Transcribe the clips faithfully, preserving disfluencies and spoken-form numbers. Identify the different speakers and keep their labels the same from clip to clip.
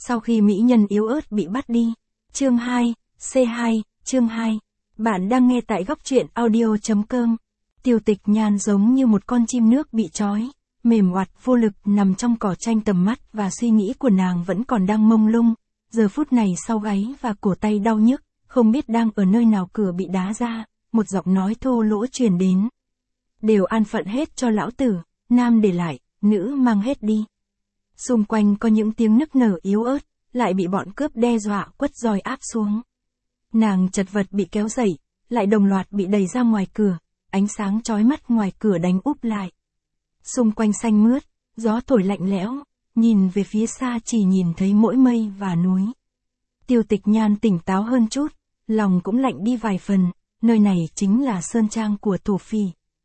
Speaker 1: Sau khi mỹ nhân yếu ớt bị bắt đi. Chương hai, C hai, chương hai. Bạn đang nghe tại góc truyện audio chấm com. Tiêu Tịch Nhan giống như một con chim nước bị trói, mềm oặt vô lực nằm trong cỏ tranh tầm mắt và suy nghĩ của nàng vẫn còn đang mông lung. Giờ phút này sau gáy và cổ tay đau nhức, không biết đang ở nơi nào cửa bị đá ra, một giọng nói thô lỗ truyền đến. Đều an phận hết cho lão tử, nam để lại, nữ mang hết đi. Xung quanh có những tiếng nức nở yếu ớt, lại bị bọn cướp đe dọa quất roi áp xuống. Nàng chật vật bị kéo dậy, lại đồng loạt bị đẩy ra ngoài cửa, ánh sáng chói mắt ngoài cửa đánh úp lại. Xung quanh xanh mướt, gió thổi lạnh lẽo, nhìn về phía xa chỉ nhìn thấy mỗi mây và núi. Tiêu Tịch Nhan tỉnh táo hơn chút, lòng cũng lạnh đi vài phần, nơi này chính là sơn trang của Thổ Phỉ.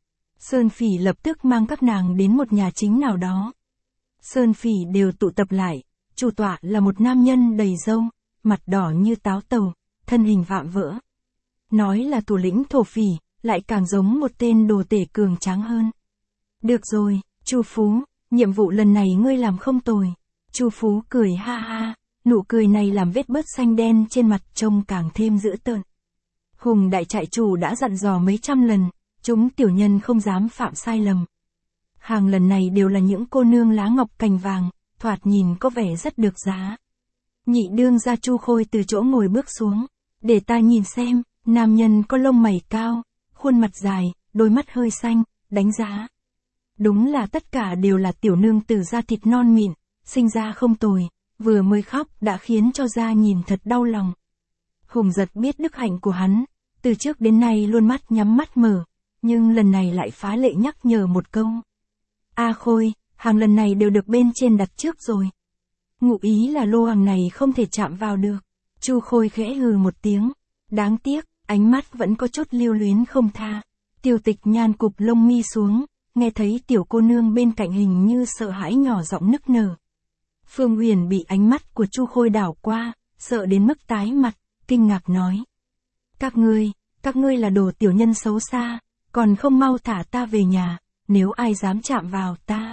Speaker 1: Sơn Phỉ lập tức mang các nàng đến một nhà chính nào đó. Sơn Phỉ đều tụ tập lại, chủ tọa là một nam nhân đầy râu, mặt đỏ như táo tàu, thân hình vạm vỡ. Nói là thủ lĩnh Thổ Phỉ, lại càng giống một tên đồ tể cường tráng hơn. Được rồi, Chu Phú, nhiệm vụ lần này ngươi làm không tồi. Chu Phú cười ha ha, nụ cười này làm vết bớt xanh đen trên mặt trông càng thêm dữ tợn. Hùng đại trại chủ đã dặn dò mấy trăm lần, chúng tiểu nhân không dám phạm sai lầm. Hàng lần này đều là những cô nương lá ngọc cành vàng, thoạt nhìn có vẻ rất được giá. Nhị đương gia Chu Khôi từ chỗ ngồi bước xuống, để ta nhìn xem, nam nhân có lông mày cao, khuôn mặt dài, đôi mắt hơi xanh, đánh giá. Đúng là tất cả đều là tiểu nương tử da thịt non mịn, sinh ra không tồi, vừa mới khóc đã khiến cho gia nhìn thật đau lòng. Hùng Giật biết đức hạnh của hắn, từ trước đến nay luôn mắt nhắm mắt mở, nhưng lần này lại phá lệ nhắc nhở một câu. A Khôi, hàng lần này đều được bên trên đặt trước rồi. Ngụ ý là lô hàng này không thể chạm vào được. Chu Khôi khẽ hừ một tiếng. Đáng tiếc, ánh mắt vẫn có chút lưu luyến không tha. Tiêu Tịch Nhan cụp lông mi xuống, nghe thấy tiểu cô nương bên cạnh hình như sợ hãi nhỏ giọng nức nở. Phương Huyền bị ánh mắt của Chu Khôi đảo qua, sợ đến mức tái mặt, kinh ngạc nói. Các ngươi, các ngươi là đồ tiểu nhân xấu xa, còn không mau thả ta về nhà, nếu ai dám chạm vào ta.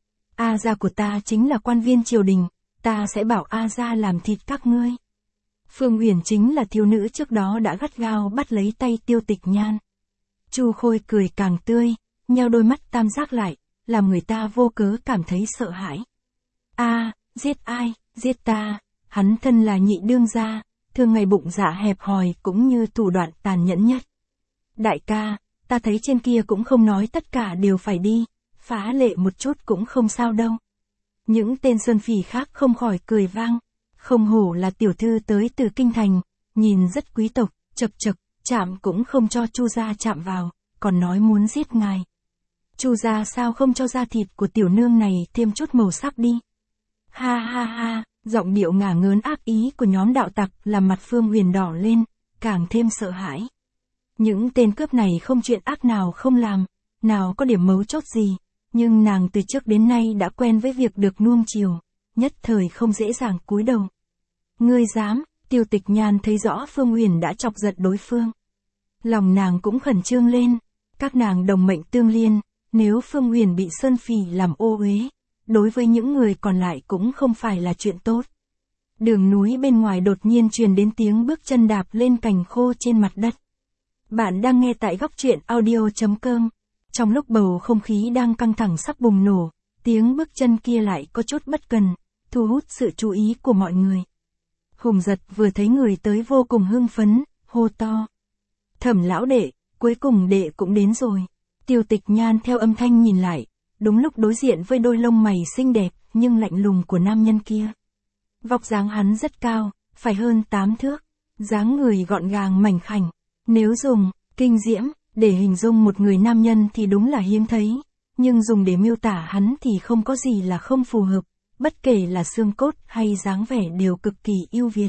Speaker 1: A gia của ta chính là quan viên triều đình, ta sẽ bảo A gia làm thịt các ngươi. Phương Huyền chính là thiếu nữ trước đó đã gắt gao bắt lấy tay Tiêu Tịch Nhan. Chu Khôi cười càng tươi, nheo đôi mắt tam giác lại, làm người ta vô cớ cảm thấy sợ hãi. A, giết ai, giết ta, hắn thân là nhị đương gia, thường ngày bụng dạ hẹp hòi cũng như thủ đoạn tàn nhẫn nhất. Đại ca, ta thấy trên kia cũng không nói tất cả đều phải đi, phá lệ một chút cũng không sao đâu. Những tên sơn phỉ khác không khỏi cười vang, không hổ là tiểu thư tới từ kinh thành, nhìn rất quý tộc, chật chật, chạm cũng không cho Chu gia chạm vào, còn nói muốn giết ngài. Chu gia sao không cho da thịt của tiểu nương này thêm chút màu sắc đi. Ha ha ha, giọng điệu ngả ngớn ác ý của nhóm đạo tặc làm mặt Phương Huyền đỏ lên, càng thêm sợ hãi. Những tên cướp này không chuyện ác nào không làm, nào có điểm mấu chốt gì, nhưng nàng từ trước đến nay đã quen với việc được nuông chiều, nhất thời không dễ dàng cúi đầu. Ngươi dám, Tiêu Tịch Nhan thấy rõ Phương Huyền đã chọc giận đối phương. Lòng nàng cũng khẩn trương lên, các nàng đồng mệnh tương liên, nếu Phương Huyền bị sơn phỉ làm ô uế, đối với những người còn lại cũng không phải là chuyện tốt. Đường núi bên ngoài đột nhiên truyền đến tiếng bước chân đạp lên cành khô trên mặt đất. Bạn đang nghe tại góc truyện audio chấm com. Trong lúc bầu không khí đang căng thẳng sắp bùng nổ, tiếng bước chân kia lại có chút bất cần, thu hút sự chú ý của mọi người. Hùng Giật vừa thấy người tới vô cùng hưng phấn, hô to. Thẩm lão đệ, cuối cùng đệ cũng đến rồi. Tiêu Tịch Nhan theo âm thanh nhìn lại, đúng lúc đối diện với đôi lông mày xinh đẹp nhưng lạnh lùng của nam nhân kia. Vóc dáng hắn rất cao, phải hơn tám thước, dáng người gọn gàng mảnh khảnh. Nếu dùng kinh diễm để hình dung một người nam nhân thì đúng là hiếm thấy, nhưng dùng để miêu tả hắn thì không có gì là không phù hợp, bất kể là xương cốt hay dáng vẻ đều cực kỳ ưu việt.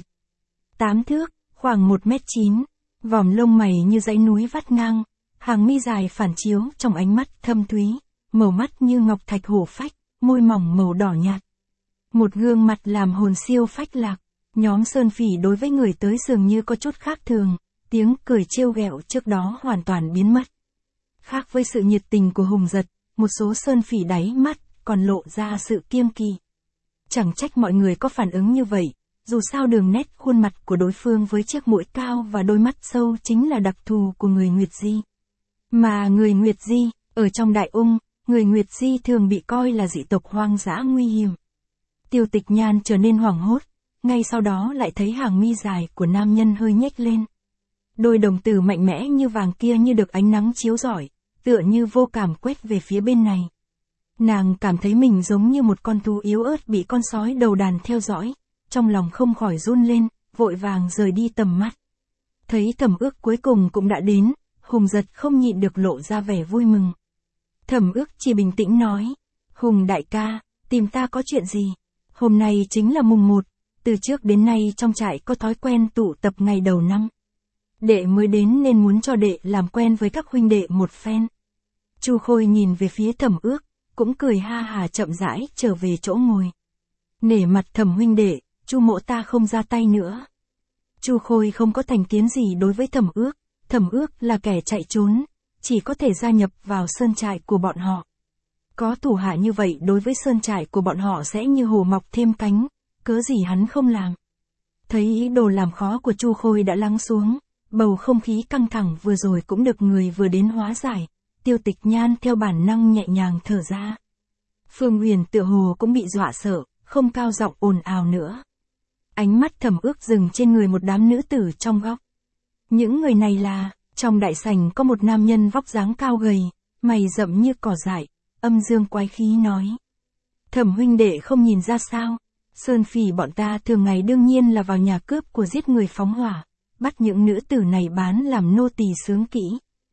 Speaker 1: Tám thước, khoảng một mét chín, vòm lông mày như dãy núi vắt ngang, hàng mi dài phản chiếu trong ánh mắt thâm thúy, màu mắt như ngọc thạch hổ phách, môi mỏng màu đỏ nhạt. Một gương mặt làm hồn siêu phách lạc, nhóm sơn phỉ đối với người tới dường như có chút khác thường. Tiếng cười trêu ghẹo trước đó hoàn toàn biến mất. Khác với sự nhiệt tình của Hùng Giật, một số sơn phỉ đáy mắt còn lộ ra sự kiêng kỵ. Chẳng trách mọi người có phản ứng như vậy, dù sao đường nét khuôn mặt của đối phương với chiếc mũi cao và đôi mắt sâu chính là đặc thù của người Nguyệt Di. Mà người Nguyệt Di, ở trong Đại Ung, người Nguyệt Di thường bị coi là dị tộc hoang dã nguy hiểm. Tiêu Tịch Nhan trở nên hoảng hốt, ngay sau đó lại thấy hàng mi dài của nam nhân hơi nhếch lên. Đôi đồng tử mạnh mẽ như vàng kia như được ánh nắng chiếu rọi, tựa như vô cảm quét về phía bên này. Nàng cảm thấy mình giống như một con thú yếu ớt bị con sói đầu đàn theo dõi, trong lòng không khỏi run lên, vội vàng rời đi tầm mắt. Thấy Thẩm Ước cuối cùng cũng đã đến, Hùng Giật không nhịn được lộ ra vẻ vui mừng. Thẩm Ước chỉ bình tĩnh nói, Hùng đại ca, tìm ta có chuyện gì? Hôm nay chính là mùng một, từ trước đến nay trong trại có thói quen tụ tập ngày đầu năm. Đệ mới đến nên muốn cho đệ làm quen với các huynh đệ một phen. Chu Khôi nhìn về phía Thẩm Ước, cũng cười ha hà chậm rãi trở về chỗ ngồi. Nể mặt Thẩm huynh đệ, Chu mỗ ta không ra tay nữa. Chu Khôi không có thành kiến gì đối với Thẩm Ước, Thẩm Ước là kẻ chạy trốn, chỉ có thể gia nhập vào sơn trại của bọn họ. Có thủ hạ như vậy đối với sơn trại của bọn họ sẽ như hồ mọc thêm cánh, cớ gì hắn không làm. Thấy ý đồ làm khó của Chu Khôi đã lắng xuống, bầu không khí căng thẳng vừa rồi cũng được người vừa đến hóa giải, Tiêu Tịch Nhan theo bản năng nhẹ nhàng thở ra. Phương Huyền tựa hồ cũng bị dọa sợ, không cao giọng ồn ào nữa. Ánh mắt Thẩm Ước dừng trên người một đám nữ tử trong góc. Những người này là, trong đại sảnh có một nam nhân vóc dáng cao gầy, mày rậm như cỏ dại, âm dương quái khí nói. Thẩm huynh đệ không nhìn ra sao, Sơn Phỉ bọn ta thường ngày đương nhiên là vào nhà cướp của giết người phóng hỏa, bắt những nữ tử này bán làm nô tỳ sướng kỹ.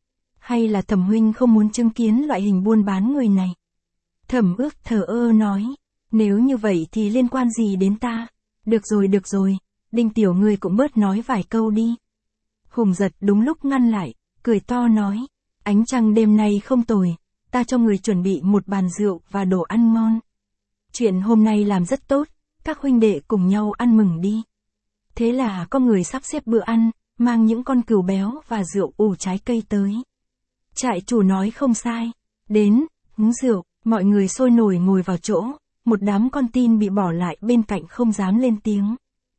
Speaker 1: Hay là Thẩm huynh không muốn chứng kiến loại hình buôn bán người này? Thẩm Ước thờ ơ nói, nếu như vậy thì liên quan gì đến ta? Được rồi được rồi, Đinh tiểu ngươi cũng bớt nói vài câu đi. Hùng Giật đúng lúc ngăn lại, cười to nói, ánh trăng đêm nay không tồi, ta cho người chuẩn bị một bàn rượu và đồ ăn ngon. Chuyện hôm nay làm rất tốt, các huynh đệ cùng nhau ăn mừng đi. Thế là có người sắp xếp bữa ăn, mang những con cừu béo và rượu ủ trái cây tới. Trại chủ nói không sai, đến, uống rượu, mọi người sôi nổi ngồi vào chỗ, một đám con tin bị bỏ lại bên cạnh không dám lên tiếng.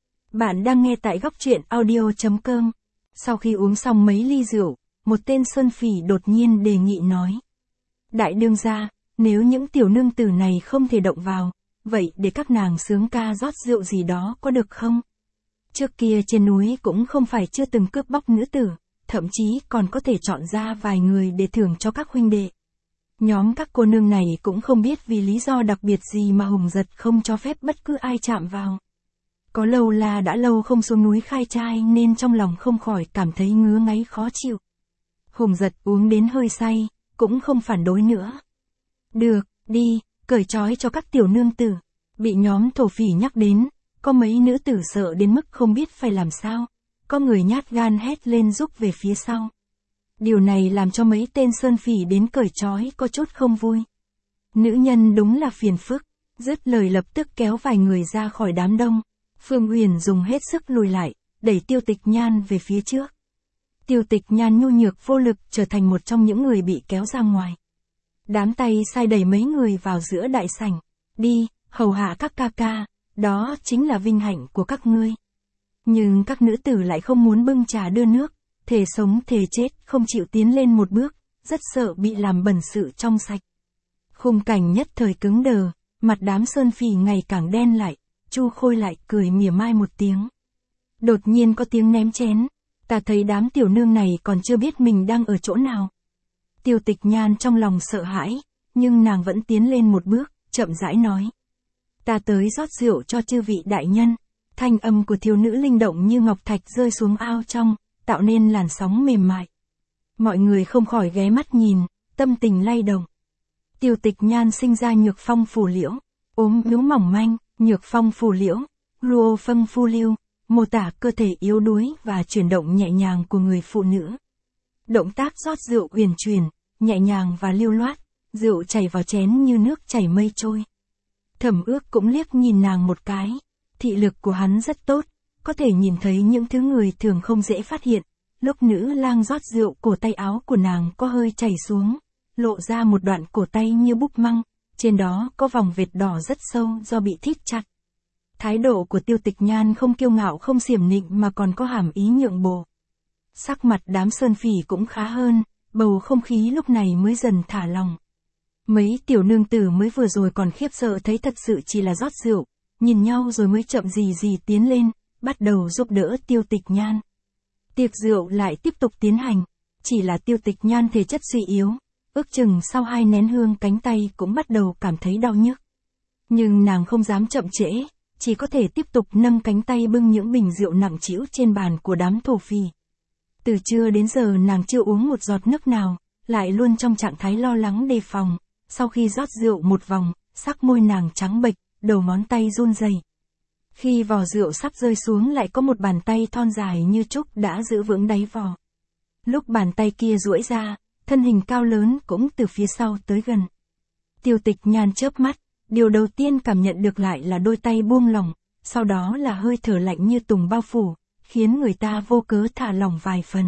Speaker 1: Bạn đang nghe tại góc truyện audio chấm com. Sau khi uống xong mấy ly rượu, một tên Sơn Phỉ đột nhiên đề nghị nói. Đại đương gia, nếu những tiểu nương tử này không thể động vào, vậy để các nàng sướng ca rót rượu gì đó có được không? Trước kia trên núi cũng không phải chưa từng cướp bóc nữ tử, thậm chí còn có thể chọn ra vài người để thưởng cho các huynh đệ. Nhóm các cô nương này cũng không biết vì lý do đặc biệt gì mà Hùng Giật không cho phép bất cứ ai chạm vào. Có lâu là đã lâu không xuống núi khai trai nên trong lòng không khỏi cảm thấy ngứa ngáy khó chịu. Hùng Giật uống đến hơi say, cũng không phản đối nữa. Được, đi, cởi trói cho các tiểu nương tử. Bị nhóm thổ phỉ nhắc đến, có mấy nữ tử sợ đến mức không biết phải làm sao. Có người nhát gan hét lên rúc về phía sau. Điều này làm cho mấy tên Sơn Phỉ đến cởi trói có chút không vui. Nữ nhân đúng là phiền phức, dứt lời lập tức kéo vài người ra khỏi đám đông. Phương Huyền dùng hết sức lùi lại, đẩy Tiêu Tịch Nhan về phía trước. Tiêu Tịch Nhan nhu nhược vô lực trở thành một trong những người bị kéo ra ngoài. Đám tay sai đẩy mấy người vào giữa đại sảnh. Đi, hầu hạ các ca ca, đó chính là vinh hạnh của các ngươi. Nhưng các nữ tử lại không muốn bưng trà đưa nước, thề sống thề chết không chịu tiến lên một bước, rất sợ bị làm bẩn sự trong sạch. Khung cảnh nhất thời cứng đờ, mặt đám Sơn Phỉ ngày càng đen lại. Chu Khôi lại cười mỉa mai một tiếng. Đột nhiên có tiếng ném chén. Ta thấy đám tiểu nương này còn chưa biết mình đang ở chỗ nào. Tiêu Tịch Nhan trong lòng sợ hãi, nhưng nàng vẫn tiến lên một bước, chậm rãi nói. Ta tới rót rượu cho chư vị đại nhân. Thanh âm của thiếu nữ linh động như ngọc thạch rơi xuống ao trong, tạo nên làn sóng mềm mại. Mọi người không khỏi ghé mắt nhìn, tâm tình lay động. Tiêu Tịch Nhan sinh ra nhược phong phủ liễu, ốm yếu mỏng manh. Nhược phong phù liễu, luo phân phu lưu, mô tả cơ thể yếu đuối và chuyển động nhẹ nhàng của người phụ nữ. Động tác rót rượu uyển chuyển, nhẹ nhàng và lưu loát, rượu chảy vào chén như nước chảy mây trôi. Thẩm Ước cũng liếc nhìn nàng một cái, thị lực của hắn rất tốt, có thể nhìn thấy những thứ người thường không dễ phát hiện. Lúc nữ lang rót rượu, cổ tay áo của nàng có hơi chảy xuống, lộ ra một đoạn cổ tay như búp măng. Trên đó có vòng vệt đỏ rất sâu do bị thít chặt. Thái độ của Tiêu Tịch Nhan không kiêu ngạo không xiểm nịnh mà còn có hàm ý nhượng bộ. Sắc mặt đám sơn phỉ cũng khá hơn, bầu không khí lúc này mới dần thả lòng. Mấy tiểu nương tử mới vừa rồi còn khiếp sợ thấy thật sự chỉ là rót rượu, nhìn nhau rồi mới chậm gì gì tiến lên, bắt đầu giúp đỡ Tiêu Tịch Nhan. Tiệc rượu lại tiếp tục tiến hành, chỉ là Tiêu Tịch Nhan thể chất suy yếu, ước chừng sau hai nén hương cánh tay cũng bắt đầu cảm thấy đau nhức. Nhưng nàng không dám chậm trễ, chỉ có thể tiếp tục nâng cánh tay bưng những bình rượu nặng trĩu trên bàn của đám thổ phỉ. Từ trưa đến giờ nàng chưa uống một giọt nước nào, lại luôn trong trạng thái lo lắng đề phòng. Sau khi rót rượu một vòng, sắc môi nàng trắng bệch, đầu ngón tay run rẩy. Khi vò rượu sắp rơi xuống lại có một bàn tay thon dài như trúc đã giữ vững đáy vò. Lúc bàn tay kia duỗi ra, thân hình cao lớn cũng từ phía sau tới gần. Tiêu Tịch Nhan chớp mắt, điều đầu tiên cảm nhận được lại là đôi tay buông lỏng, sau đó là hơi thở lạnh như tùng bao phủ, khiến người ta vô cớ thả lỏng vài phần.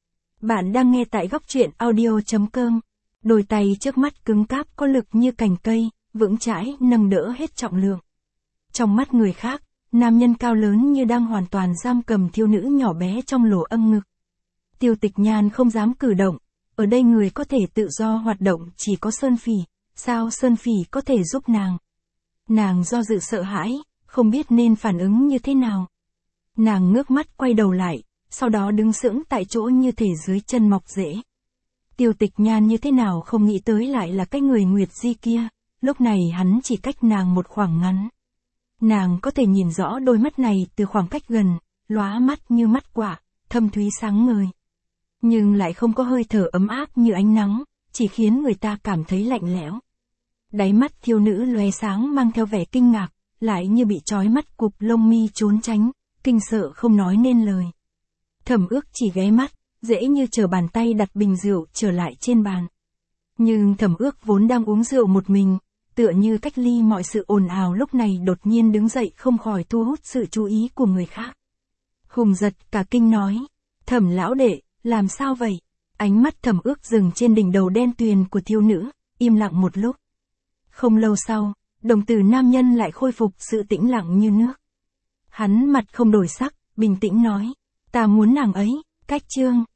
Speaker 1: Bạn đang nghe tại góc truyện audio chấm com. Đôi tay trước mắt cứng cáp có lực như cành cây, vững chãi nâng đỡ hết trọng lượng. Trong mắt người khác, nam nhân cao lớn như đang hoàn toàn giam cầm thiếu nữ nhỏ bé trong lỗ âm ngực. Tiêu Tịch Nhan không dám cử động, ở đây người có thể tự do hoạt động chỉ có Sơn Phỉ, sao Sơn Phỉ có thể giúp nàng? Nàng do dự sợ hãi, không biết nên phản ứng như thế nào. Nàng ngước mắt quay đầu lại, sau đó đứng sững tại chỗ như thể dưới chân mọc rễ. Tiêu Tịch Nhan như thế nào không nghĩ tới lại là cái người Nguyệt Di kia, lúc này hắn chỉ cách nàng một khoảng ngắn. Nàng có thể nhìn rõ đôi mắt này từ khoảng cách gần, lóa mắt như mắt quạ, thâm thúy sáng ngời. Nhưng lại không có hơi thở ấm áp như ánh nắng, chỉ khiến người ta cảm thấy lạnh lẽo. Đáy mắt thiếu nữ lóe sáng mang theo vẻ kinh ngạc, lại như bị trói mắt cụp lông mi trốn tránh, kinh sợ không nói nên lời. Thẩm Ước chỉ ghé mắt, dễ như chờ bàn tay đặt bình rượu trở lại trên bàn. Nhưng Thẩm Ước vốn đang uống rượu một mình, tựa như cách ly mọi sự ồn ào lúc này đột nhiên đứng dậy không khỏi thu hút sự chú ý của người khác. Hùng giật cả kinh nói, Thẩm lão đệ, làm sao vậy? Ánh mắt Thẩm Ước dừng trên đỉnh đầu đen tuyền của thiếu nữ, im lặng một lúc. Không lâu sau, đồng tử nam nhân lại khôi phục sự tĩnh lặng như nước. Hắn mặt không đổi sắc, bình tĩnh nói, ta muốn nàng ấy, cách chương.